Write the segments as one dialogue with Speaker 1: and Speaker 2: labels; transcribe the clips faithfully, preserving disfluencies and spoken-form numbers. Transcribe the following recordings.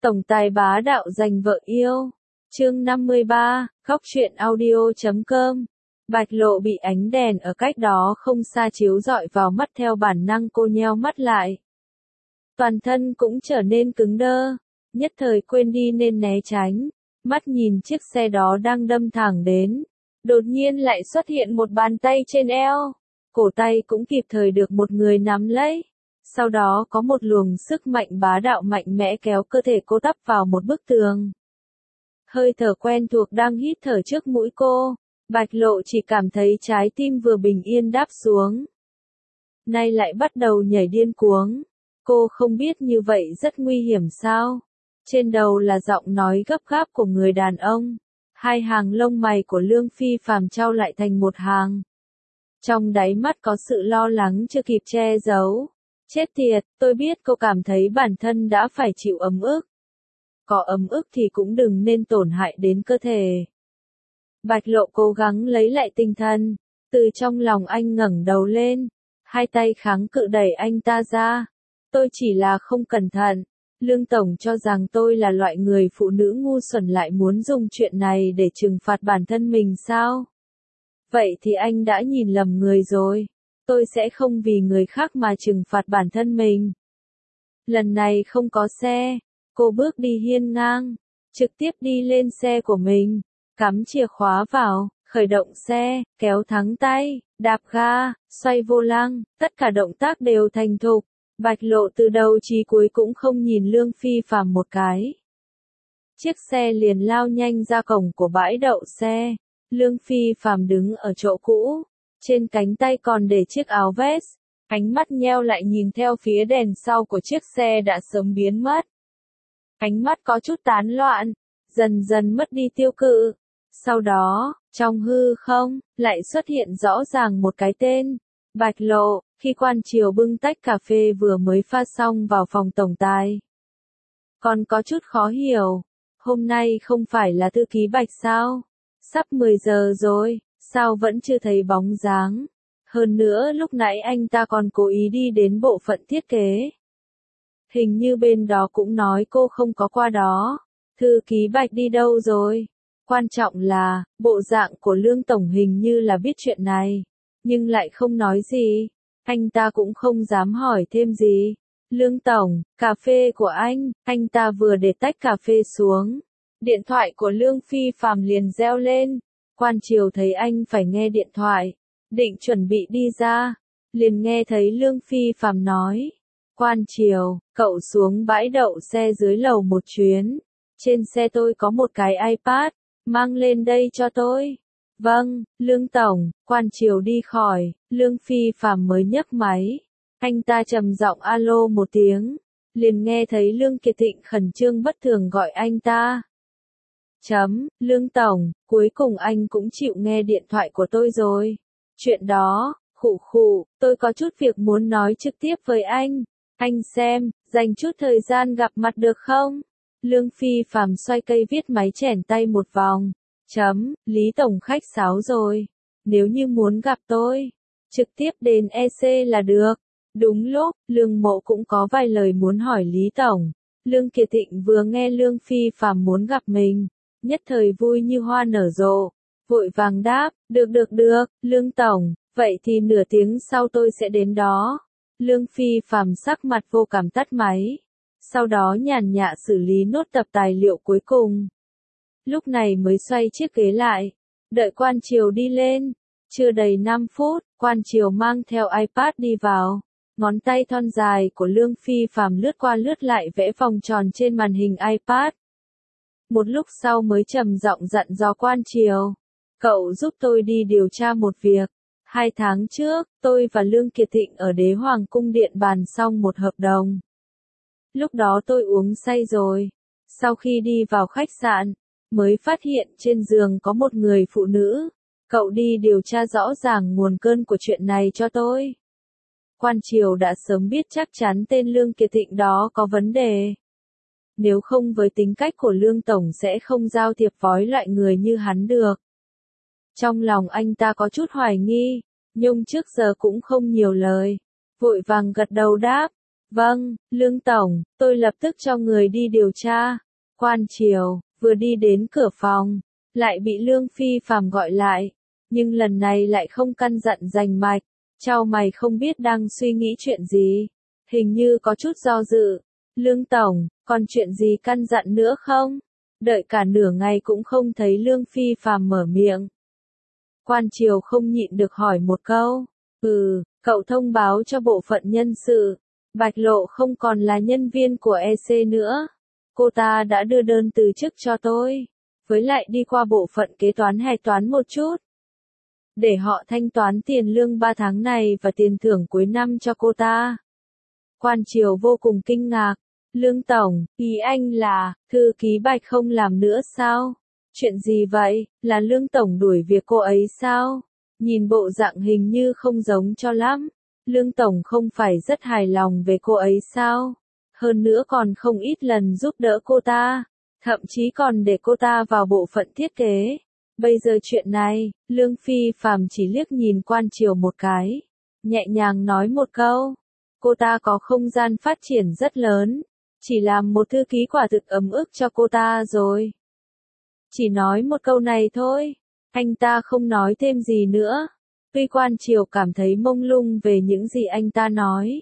Speaker 1: Tổng tài bá đạo giành vợ yêu. Chương năm mươi ba, khóc chuyện audio chấm com. Bạch Lộ bị ánh đèn ở cách đó không xa chiếu rọi vào mắt, theo bản năng cô nheo mắt lại. Toàn thân cũng trở nên cứng đơ, nhất thời quên đi nên né tránh, mắt nhìn chiếc xe đó đang đâm thẳng đến. Đột nhiên lại xuất hiện một bàn tay trên eo, cổ tay cũng kịp thời được một người nắm lấy. Sau đó có một luồng sức mạnh bá đạo mạnh mẽ kéo cơ thể cô tấp vào một bức tường. Hơi thở quen thuộc đang hít thở trước mũi cô, Bạch Lộ chỉ cảm thấy trái tim vừa bình yên đáp xuống, nay lại bắt đầu nhảy điên cuống. Cô không biết như vậy rất nguy hiểm sao? Trên đầu là giọng nói gấp gáp của người đàn ông, hai hàng lông mày của Lương Phi Phàm chau lại thành một hàng. Trong đáy mắt có sự lo lắng chưa kịp che giấu. Chết tiệt, tôi biết cô cảm thấy bản thân đã phải chịu ấm ức. Có ấm ức thì cũng đừng nên tổn hại đến cơ thể. Bạch Lộ cố gắng lấy lại tinh thần, từ trong lòng anh ngẩng đầu lên, hai tay kháng cự đẩy anh ta ra. Tôi chỉ là không cẩn thận. Lương Tổng cho rằng tôi là loại người phụ nữ ngu xuẩn lại muốn dùng chuyện này để trừng phạt bản thân mình sao? Vậy thì anh đã nhìn lầm người rồi. Tôi sẽ không vì người khác mà trừng phạt bản thân mình. Lần này không có xe, cô bước đi hiên ngang, trực tiếp đi lên xe của mình, cắm chìa khóa vào, khởi động xe, kéo thắng tay, đạp ga, xoay vô lăng, tất cả động tác đều thành thục. Bạch Lộ từ đầu chí cuối cũng không nhìn Lương Phi Phàm một cái. Chiếc xe liền lao nhanh ra cổng của bãi đậu xe. Lương Phi Phàm đứng ở chỗ cũ, trên cánh tay còn để chiếc áo vest, ánh mắt nheo lại nhìn theo phía đèn sau của chiếc xe đã sớm biến mất. Ánh mắt có chút tán loạn, dần dần mất đi tiêu cự. Sau đó, trong hư không, lại xuất hiện rõ ràng một cái tên, Bạch Lộ. Khi quan triều bưng tách cà phê vừa mới pha xong vào phòng tổng tài. Còn có chút khó hiểu, hôm nay không phải là thư ký Bạch sao? Sắp mười giờ rồi, sao vẫn chưa thấy bóng dáng? Hơn nữa lúc nãy anh ta còn cố ý đi đến bộ phận thiết kế. Hình như bên đó cũng nói cô không có qua đó. Thư ký Bạch đi đâu rồi? Quan trọng là, bộ dạng của Lương Tổng hình như là biết chuyện này, nhưng lại không nói gì. Anh ta cũng không dám hỏi thêm gì. Lương Tổng, cà phê của anh. Anh ta vừa để tách cà phê xuống, điện thoại của Lương Phi Phàm liền reo lên. Quan triều thấy anh phải nghe điện thoại, định chuẩn bị đi ra, liền nghe thấy Lương Phi Phàm nói: Quan triều, cậu xuống bãi đậu xe dưới lầu một chuyến. Trên xe tôi có một cái iPad, mang lên đây cho tôi. Vâng, Lương Tổng. Quan triều đi khỏi, Lương Phi Phàm mới nhấc máy. Anh ta trầm giọng alo một tiếng, liền nghe thấy Lương Kiệt Thịnh khẩn trương bất thường gọi anh ta. Chấm, Lương Tổng, cuối cùng anh cũng chịu nghe điện thoại của tôi rồi. Chuyện đó, khụ khụ, tôi có chút việc muốn nói trực tiếp với anh. Anh xem, dành chút thời gian gặp mặt được không? Lương Phi Phàm xoay cây viết máy chèn tay một vòng. Chấm, Lý Tổng khách sáo rồi. Nếu như muốn gặp tôi, trực tiếp đến e xê là được. Đúng lúc, Lương Mộ cũng có vài lời muốn hỏi Lý Tổng. Lương Kiệt Thịnh vừa nghe Lương Phi Phàm muốn gặp mình, nhất thời vui như hoa nở rộ, vội vàng đáp: được được được, Lương Tổng, vậy thì nửa tiếng sau tôi sẽ đến đó. Lương Phi Phàm sắc mặt vô cảm tắt máy, sau đó nhàn nhã xử lý nốt tập tài liệu cuối cùng. Lúc này mới xoay chiếc ghế lại, đợi quan triều đi lên. Chưa đầy năm phút, quan triều mang theo iPad đi vào. Ngón tay thon dài của Lương Phi Phàm lướt qua lướt lại vẽ vòng tròn trên màn hình iPad. Một lúc sau mới trầm giọng dặn dò quan triều: Cậu giúp tôi đi điều tra một việc. Hai tháng trước, tôi và Lương Kiệt Thịnh ở Đế Hoàng Cung Điện bàn xong một hợp đồng. Lúc đó tôi uống say rồi. Sau khi đi vào khách sạn, mới phát hiện trên giường có một người phụ nữ. Cậu đi điều tra rõ ràng nguồn cơn của chuyện này cho tôi. Quan triều đã sớm biết chắc chắn tên Lương Kiệt Thịnh đó có vấn đề. Nếu không với tính cách của Lương Tổng sẽ không giao thiệp với loại người như hắn được. Trong lòng anh ta có chút hoài nghi, nhưng trước giờ cũng không nhiều lời. Vội vàng gật đầu đáp: Vâng, Lương Tổng, tôi lập tức cho người đi điều tra. Quan Triều, vừa đi đến cửa phòng, lại bị Lương Phi Phàm gọi lại, nhưng lần này lại không căn dặn rành mạch, chau mày không biết đang suy nghĩ chuyện gì, hình như có chút do dự. Lương Tổng, còn chuyện gì căn dặn nữa không? Đợi cả nửa ngày cũng không thấy Lương Phi Phàm mở miệng. Quan Triều không nhịn được hỏi một câu. Ừ, cậu thông báo cho bộ phận nhân sự. Bạch Lộ không còn là nhân viên của e xê nữa. Cô ta đã đưa đơn từ chức cho tôi. Với lại đi qua bộ phận kế toán hạch toán một chút. Để họ thanh toán tiền lương ba tháng này và tiền thưởng cuối năm cho cô ta. Quan Triều vô cùng kinh ngạc. Lương Tổng, ý anh là, thư ký Bạch không làm nữa sao? Chuyện gì vậy, là Lương Tổng đuổi việc cô ấy sao? Nhìn bộ dạng hình như không giống cho lắm. Lương Tổng không phải rất hài lòng về cô ấy sao? Hơn nữa còn không ít lần giúp đỡ cô ta. Thậm chí còn để cô ta vào bộ phận thiết kế. Bây giờ chuyện này, Lương Phi Phàm chỉ liếc nhìn Quan Triều một cái. Nhẹ nhàng nói một câu. Cô ta có không gian phát triển rất lớn. Chỉ làm một thư ký quả thực ấm ức cho cô ta rồi. Chỉ nói một câu này thôi. Anh ta không nói thêm gì nữa. Tuy Quan Triều cảm thấy mông lung về những gì anh ta nói.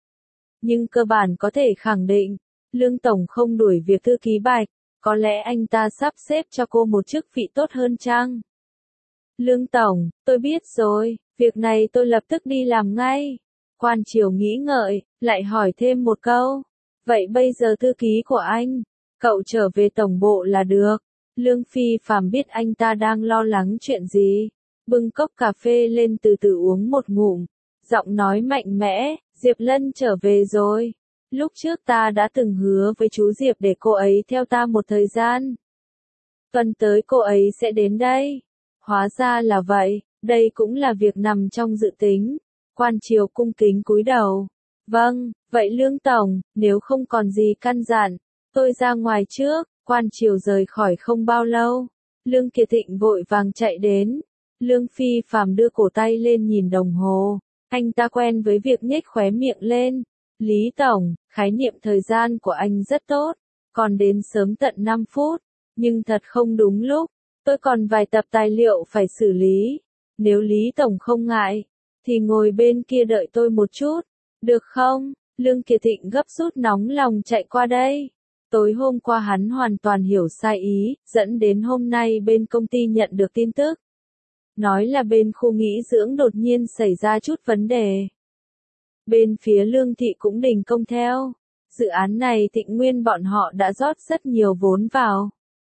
Speaker 1: Nhưng cơ bản có thể khẳng định, Lương Tổng không đuổi việc thư ký Bạch, có lẽ anh ta sắp xếp cho cô một chức vị tốt hơn chăng? Lương Tổng, tôi biết rồi, việc này tôi lập tức đi làm ngay. Quan Triều nghĩ ngợi, lại hỏi thêm một câu. Vậy bây giờ thư ký của anh, cậu trở về tổng bộ là được. Lương Phi Phàm biết anh ta đang lo lắng chuyện gì. Bưng cốc cà phê lên từ từ uống một ngụm. Giọng nói mạnh mẽ, Diệp Lân trở về rồi. Lúc trước ta đã từng hứa với chú Diệp để cô ấy theo ta một thời gian. Tuần tới cô ấy sẽ đến đây. Hóa ra là vậy, đây cũng là việc nằm trong dự tính. Quan Triều cung kính cúi đầu. Vâng, vậy Lương Tổng, nếu không còn gì căn dặn, tôi ra ngoài trước. Quan Triều rời khỏi không bao lâu. Lương Kiệt Thịnh vội vàng chạy đến. Lương Phi Phàm đưa cổ tay lên nhìn đồng hồ. Anh ta quen với việc nhếch khóe miệng lên. Lý Tổng, khái niệm thời gian của anh rất tốt. Còn đến sớm tận năm phút. Nhưng thật không đúng lúc. Tôi còn vài tập tài liệu phải xử lý. Nếu Lý Tổng không ngại, thì ngồi bên kia đợi tôi một chút. Được không? Lương Kiệt Thịnh gấp rút nóng lòng chạy qua đây. Tối hôm qua hắn hoàn toàn hiểu sai ý, dẫn đến hôm nay bên công ty nhận được tin tức. Nói là bên khu nghỉ dưỡng đột nhiên xảy ra chút vấn đề. Bên phía Lương Thị cũng đình công theo. Dự án này Thịnh Nguyên bọn họ đã rót rất nhiều vốn vào.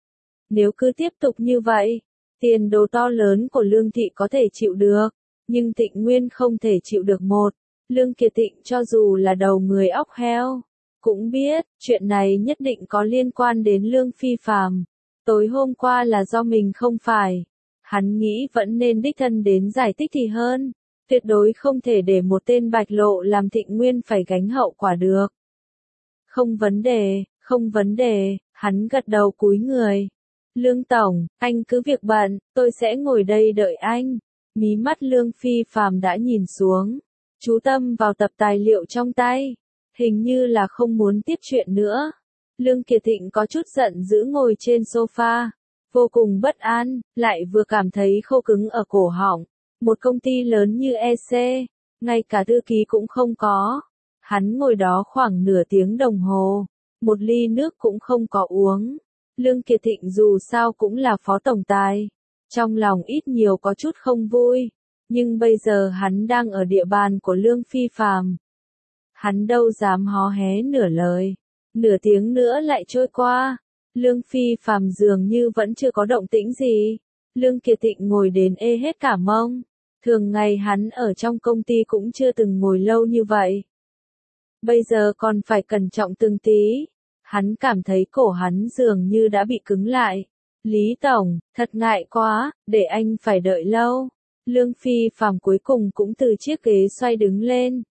Speaker 1: Nếu cứ tiếp tục như vậy, tiền đồ to lớn của Lương Thị có thể chịu được, nhưng Thịnh Nguyên không thể chịu được một. Lương Kiệt Thịnh cho dù là đầu người óc heo, cũng biết, chuyện này nhất định có liên quan đến Lương Phi Phàm. Tối hôm qua là do mình không phải. Hắn nghĩ vẫn nên đích thân đến giải thích thì hơn. Tuyệt đối không thể để một tên Bạch Lộ làm Thịnh Nguyên phải gánh hậu quả được. Không vấn đề, không vấn đề, hắn gật đầu cúi người. Lương Tổng, anh cứ việc bận, tôi sẽ ngồi đây đợi anh. Mí mắt Lương Phi Phàm đã nhìn xuống. Chú tâm vào tập tài liệu trong tay. Hình như là không muốn tiếp chuyện nữa. Lương Kiệt Thịnh có chút giận dữ ngồi trên sofa. Vô cùng bất an, lại vừa cảm thấy khô cứng ở cổ họng. Một công ty lớn như e xê, ngay cả thư ký cũng không có. Hắn ngồi đó khoảng nửa tiếng đồng hồ. Một ly nước cũng không có uống. Lương Kiệt Thịnh dù sao cũng là phó tổng tài. Trong lòng ít nhiều có chút không vui. Nhưng bây giờ hắn đang ở địa bàn của Lương Phi Phàm. Hắn đâu dám hó hé nửa lời. Nửa tiếng nữa lại trôi qua. Lương Phi Phàm dường như vẫn chưa có động tĩnh gì. Lương Kiệt Thịnh ngồi đến ê hết cả mông. Thường ngày hắn ở trong công ty cũng chưa từng ngồi lâu như vậy. Bây giờ còn phải cẩn trọng từng tí. Hắn cảm thấy cổ hắn dường như đã bị cứng lại. Lý Tổng, thật ngại quá, để anh phải đợi lâu. Lương Phi Phàm cuối cùng cũng từ chiếc ghế xoay đứng lên.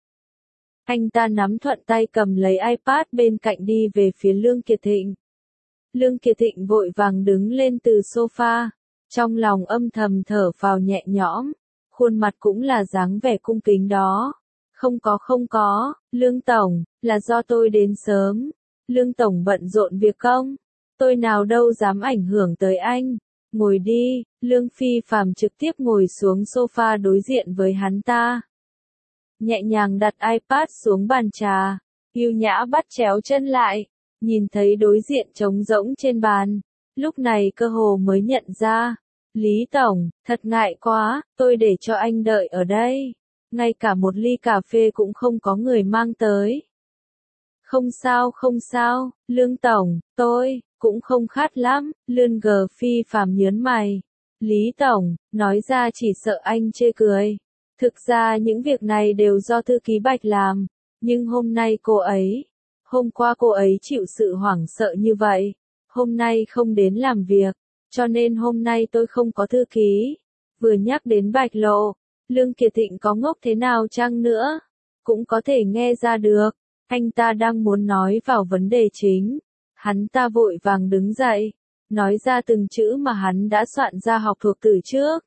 Speaker 1: Anh ta nắm thuận tay cầm lấy iPad bên cạnh đi về phía Lương Kiệt Thịnh. Lương Kiệt Thịnh vội vàng đứng lên từ sofa. Trong lòng âm thầm thở phào nhẹ nhõm. Khuôn mặt cũng là dáng vẻ cung kính đó. Không có không có, Lương Tổng, là do tôi đến sớm. Lương Tổng bận rộn việc công. Tôi nào đâu dám ảnh hưởng tới anh. Ngồi đi, Lương Phi Phạm trực tiếp ngồi xuống sofa đối diện với hắn ta. Nhẹ nhàng đặt iPad xuống bàn trà, yêu nhã bắt chéo chân lại, nhìn thấy đối diện trống rỗng trên bàn. Lúc này cơ hồ mới nhận ra. Lý Tổng, thật ngại quá, tôi để cho anh đợi ở đây. Ngay cả một ly cà phê cũng không có người mang tới. Không sao không sao, Lương Tổng, tôi cũng không khát lắm. Lương G Phi Phạm nhớn mày. Lý Tổng, nói ra chỉ sợ anh chê cười. Thực ra những việc này đều do thư ký Bạch làm. Nhưng hôm nay cô ấy, hôm qua cô ấy chịu sự hoảng sợ như vậy. Hôm nay không đến làm việc, cho nên hôm nay tôi không có thư ký. Vừa nhắc đến Bạch Lộ, Lương Kiệt Thịnh có ngốc thế nào chăng nữa, cũng có thể nghe ra được. Anh ta đang muốn nói vào vấn đề chính. Hắn ta vội vàng đứng dậy, nói ra từng chữ mà hắn đã soạn ra học thuộc từ trước.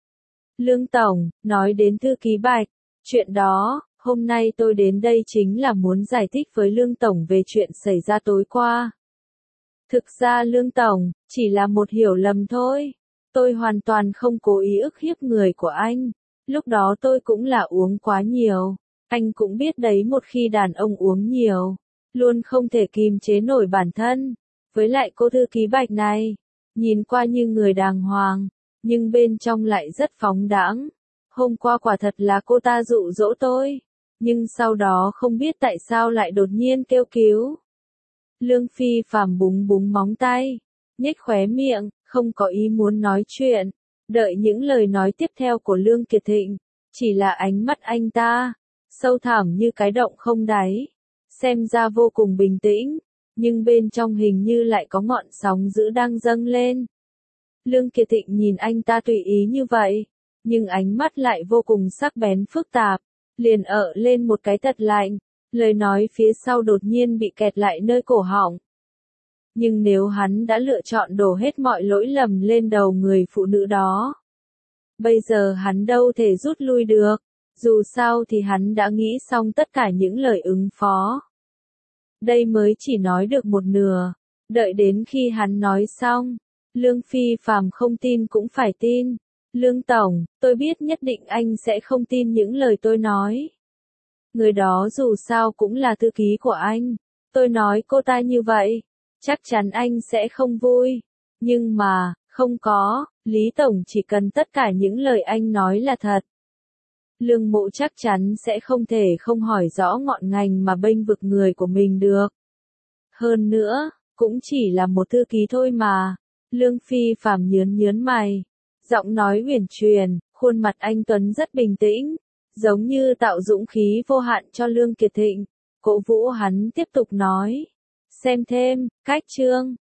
Speaker 1: Lương Tổng, nói đến thư ký Bạch, chuyện đó, hôm nay tôi đến đây chính là muốn giải thích với Lương Tổng về chuyện xảy ra tối qua. Thực ra Lương Tổng, chỉ là một hiểu lầm thôi. Tôi hoàn toàn không cố ý ức hiếp người của anh. Lúc đó tôi cũng là uống quá nhiều. Anh cũng biết đấy, một khi đàn ông uống nhiều, luôn không thể kìm chế nổi bản thân. Với lại cô thư ký Bạch này, nhìn qua như người đàng hoàng, nhưng bên trong lại rất phóng đãng. Hôm qua quả thật là cô ta dụ dỗ tôi, nhưng sau đó không biết tại sao lại đột nhiên kêu cứu. Lương Phi Phạm búng búng móng tay, nhếch khóe miệng, không có ý muốn nói chuyện, đợi những lời nói tiếp theo của Lương Kiệt Thịnh. Chỉ là ánh mắt anh ta, sâu thẳm như cái động không đáy, xem ra vô cùng bình tĩnh, nhưng bên trong hình như lại có ngọn sóng dữ đang dâng lên. Lương Kiệt Thịnh nhìn anh ta tùy ý như vậy, nhưng ánh mắt lại vô cùng sắc bén phức tạp, liền ợ lên một cái thật lạnh, lời nói phía sau đột nhiên bị kẹt lại nơi cổ họng. Nhưng nếu hắn đã lựa chọn đổ hết mọi lỗi lầm lên đầu người phụ nữ đó, bây giờ hắn đâu thể rút lui được, dù sao thì hắn đã nghĩ xong tất cả những lời ứng phó. Đây mới chỉ nói được một nửa, đợi đến khi hắn nói xong, Lương Phi Phạm không tin cũng phải tin. Lương Tổng, tôi biết nhất định anh sẽ không tin những lời tôi nói. Người đó dù sao cũng là thư ký của anh. Tôi nói cô ta như vậy, chắc chắn anh sẽ không vui. Nhưng mà, không có, Lý Tổng chỉ cần tất cả những lời anh nói là thật. Lương Mộ chắc chắn sẽ không thể không hỏi rõ ngọn ngành mà bênh vực người của mình được. Hơn nữa, cũng chỉ là một thư ký thôi mà. Lương Phi Phạm nhớn nhớn mày. Giọng nói huyền truyền, khuôn mặt anh Tuấn rất bình tĩnh, giống như tạo dũng khí vô hạn cho Lương Kiệt Thịnh. Cổ vũ hắn tiếp tục nói. Xem thêm, cách chương.